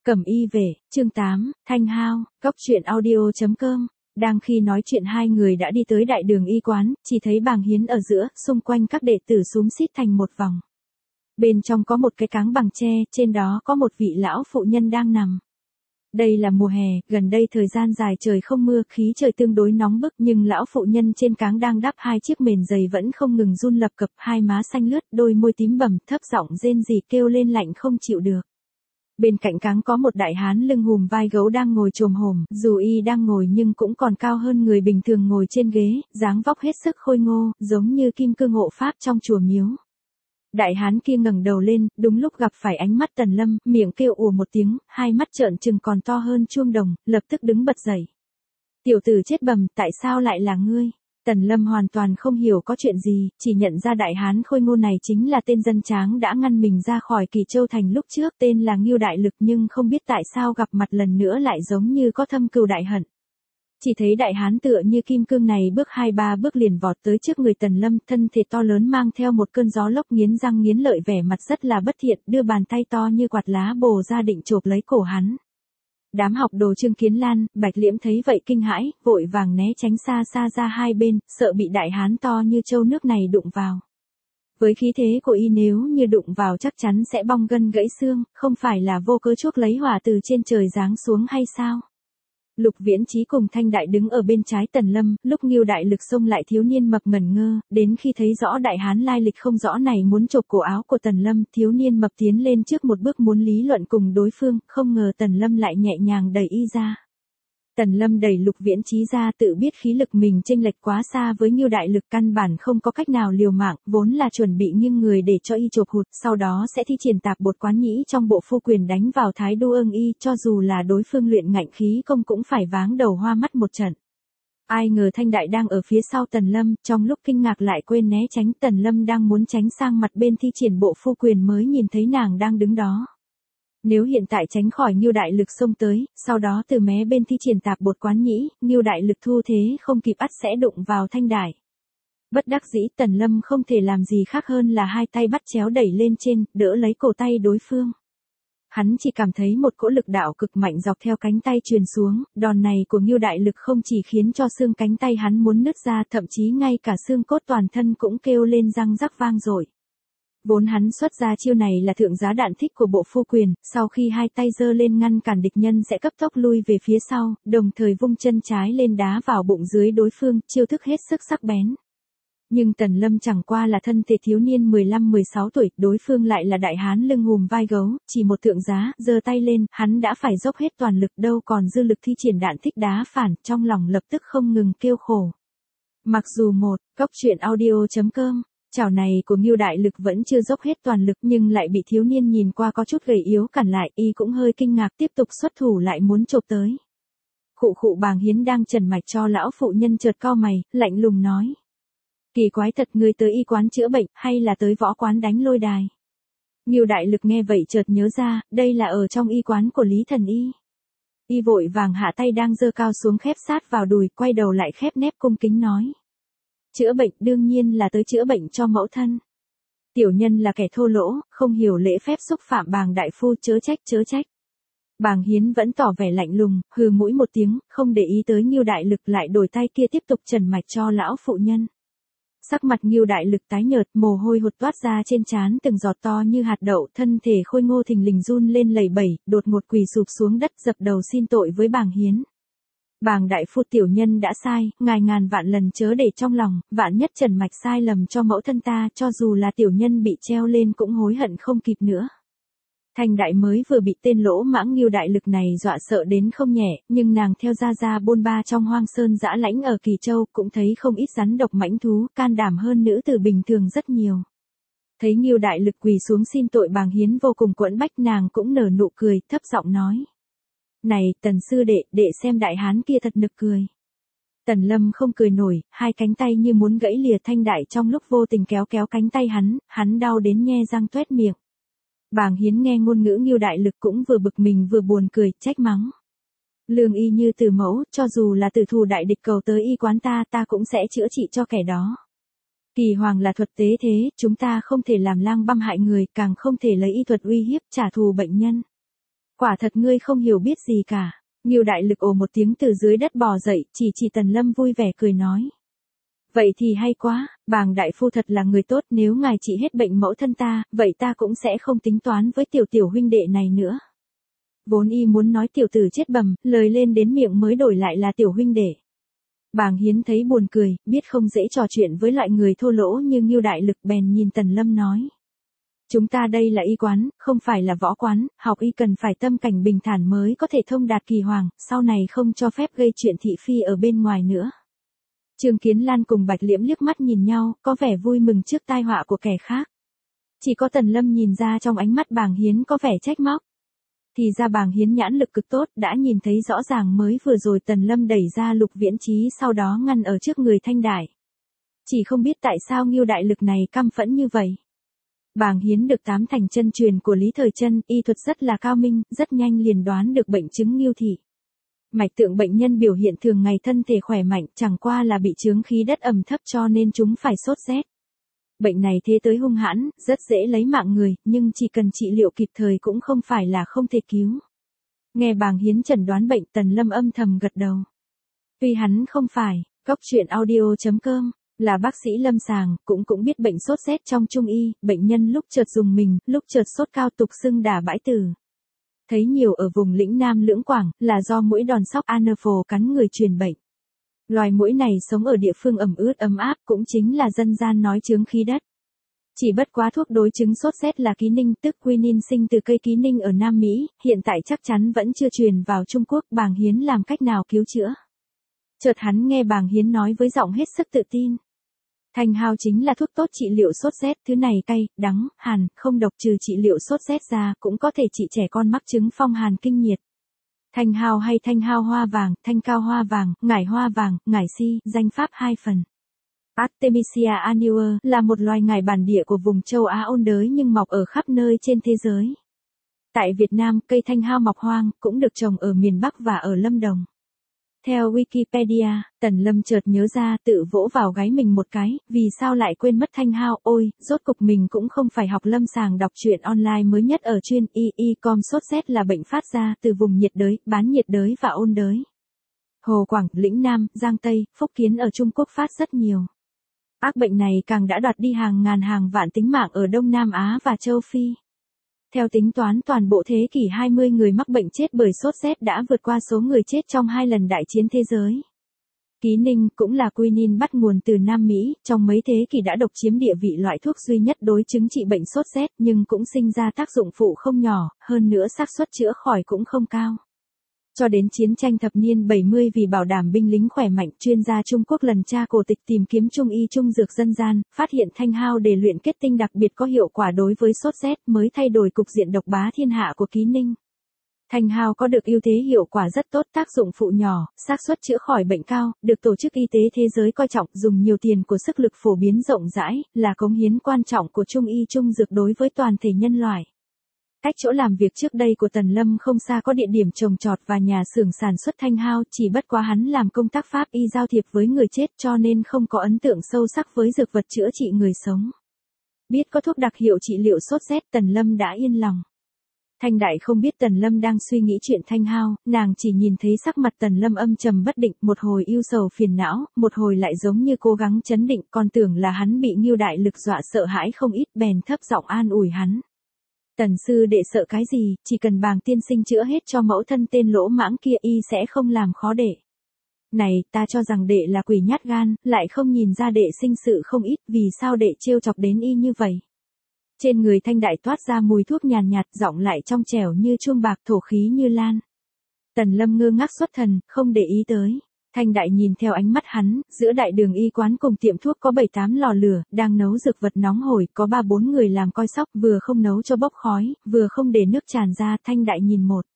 Cẩm y về, chương 8, Thanh Hao, Cóc truyện audio.com. Đang khi nói chuyện hai người đã đi tới đại đường y quán, chỉ thấy bàng hiến ở giữa, xung quanh các đệ tử xúm xít thành một vòng. Bên trong có một cái cáng bằng tre, trên đó có một vị lão phụ nhân đang nằm. Đây là mùa hè, gần đây thời gian dài trời không mưa, khí trời tương đối nóng bức, nhưng lão phụ nhân trên cáng đang đắp hai chiếc mền dày vẫn không ngừng run lập cập, hai má xanh lướt, đôi môi tím bầm, thấp giọng rên rỉ kêu lên lạnh không chịu được. Bên cạnh cáng có một đại hán lưng hùm vai gấu đang ngồi chồm hổm, dù y đang ngồi nhưng cũng còn cao hơn người bình thường ngồi trên ghế, dáng vóc hết sức khôi ngô, giống như kim cương hộ pháp trong chùa miếu. Đại hán kia ngẩng đầu lên, đúng lúc gặp phải ánh mắt Tần Lâm, miệng kêu ù một tiếng, hai mắt trợn trừng còn to hơn chuông đồng, lập tức đứng bật dậy. Tiểu tử chết bầm, tại sao lại là ngươi? Tần Lâm hoàn toàn không hiểu có chuyện gì, chỉ nhận ra đại hán khôi ngô này chính là tên dân tráng đã ngăn mình ra khỏi Kỳ Châu Thành lúc trước, tên là Ngưu Đại Lực, nhưng không biết tại sao gặp mặt lần nữa lại giống như có thâm cừu đại hận. Chỉ thấy đại hán tựa như kim cương này bước 2-3 bước liền vọt tới trước người Tần Lâm, thân thể to lớn mang theo một cơn gió lốc nghiến răng nghiến lợi, vẻ mặt rất là bất thiện, đưa bàn tay to như quạt lá bồ ra định chộp lấy cổ hắn. Đám học đồ Trương Kiến Lan, Bạch Liễm thấy vậy kinh hãi, vội vàng né tránh xa xa ra hai bên, sợ bị đại hán to như trâu nước này đụng vào. Với khí thế của y nếu như đụng vào chắc chắn sẽ bong gân gãy xương, không phải là vô cớ chuốc lấy hỏa từ trên trời giáng xuống hay sao? Lục Viễn Chí cùng Thanh Đại đứng ở bên trái Tần Lâm, lúc Ngưu Đại Lực xông lại thiếu niên mập ngẩn ngơ, đến khi thấy rõ đại hán lai lịch không rõ này muốn chộp cổ áo của Tần Lâm, thiếu niên mập tiến lên trước một bước muốn lý luận cùng đối phương, không ngờ Tần Lâm lại nhẹ nhàng đẩy y ra. Tần Lâm đẩy Lục Viễn Chí ra, tự biết khí lực mình chênh lệch quá xa với Ngưu Đại Lực, căn bản không có cách nào liều mạng, vốn là chuẩn bị nghiêng người để cho y chộp hụt, sau đó sẽ thi triển tạp bột quán nhĩ trong bộ phu quyền đánh vào thái đô ương y, cho dù là đối phương luyện ngạnh khí công cũng phải váng đầu hoa mắt một trận. Ai ngờ Thanh Đại đang ở phía sau Tần Lâm, trong lúc kinh ngạc lại quên né tránh, Tần Lâm đang muốn tránh sang mặt bên thi triển bộ phu quyền mới nhìn thấy nàng đang đứng đó. Nếu hiện tại tránh khỏi Ngưu Đại Lực xông tới, sau đó từ mé bên thi triển tạp bột quán nhĩ, Ngưu Đại Lực thu thế không kịp ắt sẽ đụng vào Thanh Đại. Bất đắc dĩ Tần Lâm không thể làm gì khác hơn là hai tay bắt chéo đẩy lên trên, đỡ lấy cổ tay đối phương. Hắn chỉ cảm thấy một cỗ lực đạo cực mạnh dọc theo cánh tay truyền xuống, đòn này của Ngưu Đại Lực không chỉ khiến cho xương cánh tay hắn muốn nứt ra, thậm chí ngay cả xương cốt toàn thân cũng kêu lên răng rắc vang dội. Vốn hắn xuất ra chiêu này là thượng giá đạn thích của bộ phu quyền, sau khi hai tay giơ lên ngăn cản địch nhân sẽ cấp tốc lui về phía sau, đồng thời vung chân trái lên đá vào bụng dưới đối phương, chiêu thức hết sức sắc bén. Nhưng Tần Lâm chẳng qua là thân thể thiếu niên 15-16 tuổi, đối phương lại là đại hán lưng hùm vai gấu, chỉ một thượng giá, giơ tay lên, hắn đã phải dốc hết toàn lực, đâu còn dư lực thi triển đạn thích đá phản, trong lòng lập tức không ngừng kêu khổ. Mặc dù Cóc truyện audio.com, chảo này của Ngưu Đại Lực vẫn chưa dốc hết toàn lực nhưng lại bị thiếu niên nhìn qua có chút gầy yếu cản lại, y cũng hơi kinh ngạc tiếp tục xuất thủ lại muốn chộp tới. Khụ Bàng Hiến đang trần mạch cho lão phụ nhân chợt cau mày, lạnh lùng nói. Kỳ quái thật, ngươi tới y quán chữa bệnh, hay là tới võ quán đánh lôi đài? Ngưu Đại Lực nghe vậy chợt nhớ ra, đây là ở trong y quán của Lý Thần Y. Y vội vàng hạ tay đang giơ cao xuống khép sát vào đùi, quay đầu lại khép nép cung kính nói. Chữa bệnh, đương nhiên là tới chữa bệnh cho mẫu thân. Tiểu nhân là kẻ thô lỗ, không hiểu lễ phép xúc phạm Bàng đại phu, chớ trách. Bàng Hiến vẫn tỏ vẻ lạnh lùng, hừ mũi một tiếng, không để ý tới Ngưu Đại Lực, lại đổi tay kia tiếp tục trần mạch cho lão phụ nhân. Sắc mặt Ngưu Đại Lực tái nhợt, mồ hôi hột toát ra trên trán từng giọt to như hạt đậu, thân thể khôi ngô thình lình run lên lẩy bẩy, đột ngột quỳ sụp xuống đất dập đầu xin tội với Bàng Hiến. Bàng đại phu, tiểu nhân đã sai, ngài ngàn vạn lần chớ để trong lòng, vạn nhất trần mạch sai lầm cho mẫu thân ta, cho dù là tiểu nhân bị treo lên cũng hối hận không kịp nữa. Thanh Đại mới vừa bị tên lỗ mãng Ngưu Đại Lực này dọa sợ đến không nhẹ, nhưng nàng theo ra bôn ba trong hoang sơn dã lãnh ở Kỳ Châu cũng thấy không ít rắn độc mãnh thú, can đảm hơn nữ tử bình thường rất nhiều. Thấy Ngưu Đại Lực quỳ xuống xin tội, Bàng Hiến vô cùng quẫn bách, nàng cũng nở nụ cười, thấp giọng nói. Này, Tần sư đệ xem đại hán kia thật nực cười. Tần Lâm không cười nổi, hai cánh tay như muốn gãy lìa. Thanh Đại trong lúc vô tình kéo cánh tay hắn đau đến nhe răng toét miệng. Bàng Hiến nghe ngôn ngữ Ngưu Đại Lực cũng vừa bực mình vừa buồn cười, trách mắng. Lương y như từ mẫu, cho dù là tử thù đại địch cầu tới y quán ta cũng sẽ chữa trị cho kẻ đó. Kỳ hoàng là thuật tế thế, chúng ta không thể làm lang băm hại người, càng không thể lấy y thuật uy hiếp trả thù bệnh nhân. Quả thật ngươi không hiểu biết gì cả. Ngưu Đại Lực ồ một tiếng từ dưới đất bò dậy, chỉ Tần Lâm vui vẻ cười nói. Vậy thì hay quá, Bàng đại phu thật là người tốt, nếu ngài trị hết bệnh mẫu thân ta, vậy ta cũng sẽ không tính toán với tiểu huynh đệ này nữa. Vốn y muốn nói tiểu tử chết bầm, lời lên đến miệng mới đổi lại là tiểu huynh đệ. Bàng Hiến thấy buồn cười, biết không dễ trò chuyện với loại người thô lỗ như Ngưu Đại Lực, bèn nhìn Tần Lâm nói. Chúng ta đây là y quán, không phải là võ quán, học y cần phải tâm cảnh bình thản mới có thể thông đạt kỳ hoàng, sau này không cho phép gây chuyện thị phi ở bên ngoài nữa. Trương Kiến Lan cùng Bạch Liễm liếc mắt nhìn nhau, có vẻ vui mừng trước tai họa của kẻ khác. Chỉ có Tần Lâm nhìn ra trong ánh mắt Bàng Hiến có vẻ trách móc. Thì ra Bàng Hiến nhãn lực cực tốt, đã nhìn thấy rõ ràng mới vừa rồi Tần Lâm đẩy ra Lục Viễn Chí, sau đó ngăn ở trước người Thanh Đại. Chỉ không biết tại sao Ngưu Đại Lực này căm phẫn như vậy. Bàng Hiến được 8 thành chân truyền của Lý Thời Trân, y thuật rất là cao minh, rất nhanh liền đoán được bệnh chứng Ngưu thị. Mạch tượng bệnh nhân biểu hiện thường ngày thân thể khỏe mạnh, chẳng qua là bị chướng khí đất ẩm thấp cho nên chúng phải sốt rét. Bệnh này thế tới hung hãn, rất dễ lấy mạng người, nhưng chỉ cần trị liệu kịp thời cũng không phải là không thể cứu. Nghe Bàng Hiến chẩn đoán bệnh, Tần Lâm âm thầm gật đầu. Tuy hắn không phải, coctruyện.audio.com, là bác sĩ lâm sàng, cũng biết bệnh sốt rét trong trung y, bệnh nhân lúc chợt dùng mình, lúc chợt sốt cao tục xưng đả bãi tử. Thấy nhiều ở vùng lĩnh Nam Lưỡng Quảng, là do muỗi đòn sóc Anophel cắn người truyền bệnh. Loài muỗi này sống ở địa phương ẩm ướt ấm áp, cũng chính là dân gian nói chướng khí đất. Chỉ bất quá thuốc đối chứng sốt rét là ký ninh, tức quinin sinh từ cây ký ninh ở Nam Mỹ, hiện tại chắc chắn vẫn chưa truyền vào Trung Quốc. Bàng Hiến làm cách nào cứu chữa? Chợt hắn nghe Bàng Hiến nói với giọng hết sức tự tin. Thanh hao chính là thuốc tốt trị liệu sốt rét, thứ này cay, đắng, hàn, không độc, trừ trị liệu sốt rét ra, cũng có thể trị trẻ con mắc chứng phong hàn kinh nhiệt. Thanh hao hay thanh hao hoa vàng, thanh cao hoa vàng, ngải hoa vàng, ngải si, danh pháp 2 phần. Artemisia annua là một loài ngải bản địa của vùng châu Á ôn đới nhưng mọc ở khắp nơi trên thế giới. Tại Việt Nam, cây thanh hao mọc hoang, cũng được trồng ở miền Bắc và ở Lâm Đồng. Theo Wikipedia, Tần Lâm chợt nhớ ra, tự vỗ vào gáy mình một cái, vì sao lại quên mất thanh hao, ôi, rốt cục mình cũng không phải học lâm sàng đọc truyện online mới nhất ở chuyên y.com. Sốt rét là bệnh phát ra từ vùng nhiệt đới, bán nhiệt đới và ôn đới. Hồ Quảng, Lĩnh Nam, Giang Tây, Phúc Kiến ở Trung Quốc phát rất nhiều. Ác bệnh này càng đã đoạt đi hàng ngàn hàng vạn tính mạng ở Đông Nam Á và châu Phi. Theo tính toán toàn bộ thế kỷ 20 người mắc bệnh chết bởi sốt rét đã vượt qua số người chết trong 2 lần đại chiến thế giới. Ký ninh cũng là quinin bắt nguồn từ Nam Mỹ, trong mấy thế kỷ đã độc chiếm địa vị loại thuốc duy nhất đối chứng trị bệnh sốt rét, nhưng cũng sinh ra tác dụng phụ không nhỏ, hơn nữa xác suất chữa khỏi cũng không cao. Cho đến chiến tranh thập niên 70, vì bảo đảm binh lính khỏe mạnh, chuyên gia Trung Quốc lần tra cổ tịch tìm kiếm trung y trung dược dân gian, phát hiện thanh hao để luyện kết tinh đặc biệt có hiệu quả đối với sốt rét, mới thay đổi cục diện độc bá thiên hạ của ký ninh. Thanh hao có được ưu thế hiệu quả rất tốt, tác dụng phụ nhỏ, xác suất chữa khỏi bệnh cao, được Tổ chức Y tế Thế giới coi trọng, dùng nhiều tiền của sức lực phổ biến rộng rãi, là cống hiến quan trọng của trung y trung dược đối với toàn thể nhân loại. Cách chỗ làm việc trước đây của Tần Lâm không xa có địa điểm trồng trọt và nhà xưởng sản xuất thanh hao, chỉ bất quá hắn làm công tác pháp y giao thiệp với người chết cho nên không có ấn tượng sâu sắc với dược vật chữa trị người sống. Biết có thuốc đặc hiệu trị liệu sốt rét, Tần Lâm đã yên lòng. Thanh Đại không biết Tần Lâm đang suy nghĩ chuyện thanh hao, nàng chỉ nhìn thấy sắc mặt Tần Lâm âm trầm bất định, một hồi ưu sầu phiền não, một hồi lại giống như cố gắng trấn định, còn tưởng là hắn bị Ngưu Đại Lực dọa sợ hãi không ít, bèn thấp giọng an ủi hắn. Tần sư đệ sợ cái gì, chỉ cần Bàng tiên sinh chữa hết cho mẫu thân tên lỗ mãng kia, y sẽ không làm khó đệ. Này, ta cho rằng đệ là quỷ nhát gan, lại không nhìn ra đệ sinh sự không ít, vì sao đệ trêu chọc đến y như vậy. Trên người Thanh Đại toát ra mùi thuốc nhàn nhạt, giọng lại trong trẻo như chuông bạc, thổ khí như lan. Tần Lâm ngơ ngác xuất thần, không để ý tới. Thanh Đại nhìn theo ánh mắt hắn, giữa đại đường y quán cùng tiệm thuốc có 7-8 lò lửa, đang nấu dược vật nóng hổi, có 3-4 người làm coi sóc, vừa không nấu cho bốc khói, vừa không để nước tràn ra. Thanh Đại nhìn một.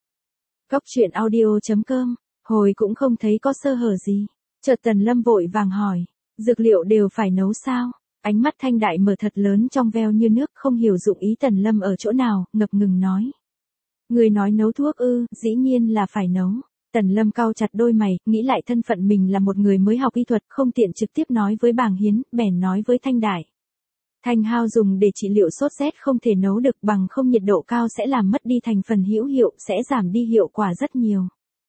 Coctruyện.audio.com, hồi cũng không thấy có sơ hở gì. Chợt Tần Lâm vội vàng hỏi, dược liệu đều phải nấu sao? Ánh mắt Thanh Đại mở thật lớn trong veo như nước, không hiểu dụng ý Tần Lâm ở chỗ nào, ngập ngừng nói. Người nói nấu thuốc ư, dĩ nhiên là phải nấu. Tần Lâm cau chặt đôi mày, nghĩ lại thân phận mình là một người mới học y thuật, không tiện trực tiếp nói với Bàng Hiến, bèn nói với Thanh Đại. Thanh hao dùng để trị liệu sốt rét không thể nấu được, bằng không nhiệt độ cao sẽ làm mất đi thành phần hữu hiệu, sẽ giảm đi hiệu quả rất nhiều.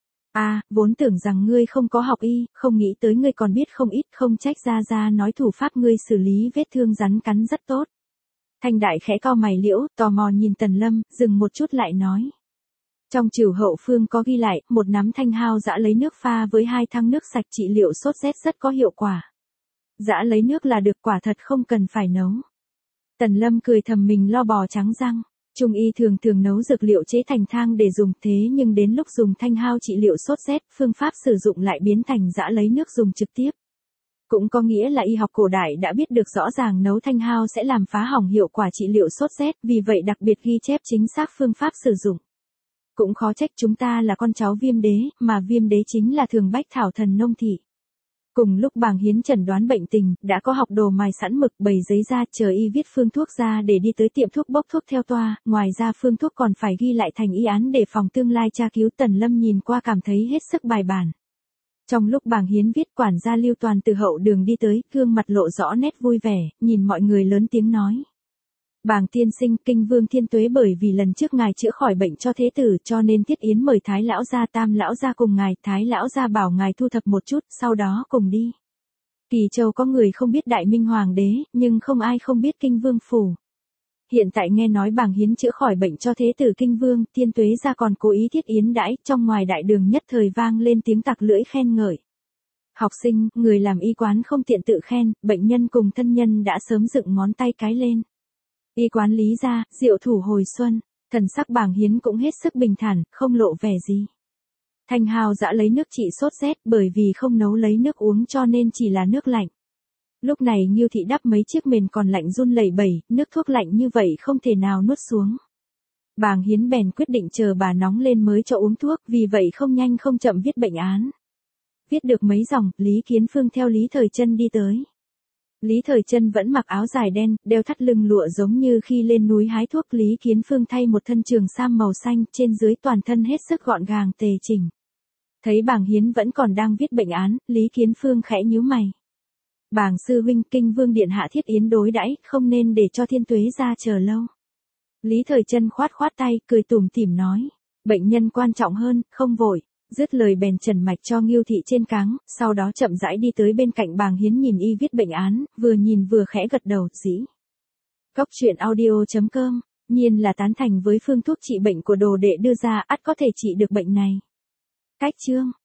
Vốn tưởng rằng ngươi không có học y, không nghĩ tới ngươi còn biết không ít, không trách Gia nói thủ pháp ngươi xử lý vết thương rắn cắn rất tốt. Thanh đại khẽ cau mày liễu, tò mò nhìn Tần Lâm, dừng một chút lại nói. Trong Trừu Hậu Phương có ghi lại, một nắm thanh hao giã lấy nước pha với 2 thang nước sạch trị liệu sốt rét rất có hiệu quả. Giã lấy nước là được, quả thật không cần phải nấu. Tần Lâm cười thầm mình lo bò trắng răng. Trung y thường nấu dược liệu chế thành thang để dùng, thế nhưng đến lúc dùng thanh hao trị liệu sốt rét, phương pháp sử dụng lại biến thành giã lấy nước dùng trực tiếp. Cũng có nghĩa là y học cổ đại đã biết được rõ ràng nấu thanh hao sẽ làm phá hỏng hiệu quả trị liệu sốt rét, vì vậy đặc biệt ghi chép chính xác phương pháp sử dụng. Cũng khó trách chúng ta là con cháu Viêm Đế, mà Viêm Đế chính là Thường Bách Thảo Thần Nông Thị. Cùng lúc Bàng Hiến chẩn đoán bệnh tình, đã có học đồ mài sẵn mực bày giấy ra chờ y viết phương thuốc ra để đi tới tiệm thuốc bốc thuốc theo toa, ngoài ra phương thuốc còn phải ghi lại thành y án để phòng tương lai tra cứu. Tần Lâm nhìn qua cảm thấy hết sức bài bản. Trong lúc Bàng Hiến viết, quản gia Lưu Toàn từ hậu đường đi tới, gương mặt lộ rõ nét vui vẻ, nhìn mọi người lớn tiếng nói. Bàng tiên sinh, Kinh Vương Thiên Tuế bởi vì lần trước ngài chữa khỏi bệnh cho thế tử cho nên thiết yến mời Thái lão gia Tam lão gia cùng ngài, Thái lão gia bảo ngài thu thập một chút, sau đó cùng đi. Kỳ Châu có người không biết Đại Minh Hoàng đế, nhưng không ai không biết Kinh Vương phủ. Hiện tại nghe nói Bàng Hiến chữa khỏi bệnh cho thế tử Kinh Vương, Thiên Tuế gia còn cố ý thiết yến đãi, trong ngoài đại đường nhất thời vang lên tiếng tặc lưỡi khen ngợi. Học sinh, người làm y quán không tiện tự khen, bệnh nhân cùng thân nhân đã sớm dựng ngón tay cái lên. Y quán Lý gia, diệu thủ hồi xuân, thần sắc Bàng Hiến cũng hết sức bình thản, không lộ vẻ gì. Thanh hao giã lấy nước trị sốt rét, bởi vì không nấu lấy nước uống cho nên chỉ là nước lạnh. Lúc này Ngưu thị đắp mấy chiếc mền còn lạnh run lẩy bẩy, nước thuốc lạnh như vậy không thể nào nuốt xuống. Bàng Hiến bèn quyết định chờ bà nóng lên mới cho uống thuốc, vì vậy không nhanh không chậm viết bệnh án. Viết được mấy dòng, Lý Kiến Phương theo Lý Thời Trân đi tới. Lý Thời Trân vẫn mặc áo dài đen, đeo thắt lưng lụa giống như khi lên núi hái thuốc. Lý Kiến Phương thay một thân trường sam màu xanh, trên dưới toàn thân hết sức gọn gàng tề chỉnh. Thấy Bàng Hiến vẫn còn đang viết bệnh án, Lý Kiến Phương khẽ nhíu mày. Bàng sư huynh, Kinh Vương điện hạ thiết yến đối đãi, không nên để cho Thiên Tuế gia chờ lâu. Lý Thời Trân khoát tay, cười tủm tỉm nói, bệnh nhân quan trọng hơn, không vội. Dứt lời bèn trần mạch cho Ngưu thị trên cáng, sau đó chậm rãi đi tới bên cạnh Bàng Hiến nhìn y viết bệnh án, vừa nhìn vừa khẽ gật đầu, dĩ. Góc truyện audio.com, nhiên là tán thành với phương thuốc trị bệnh của đồ đệ đưa ra, ắt có thể trị được bệnh này. Cách chương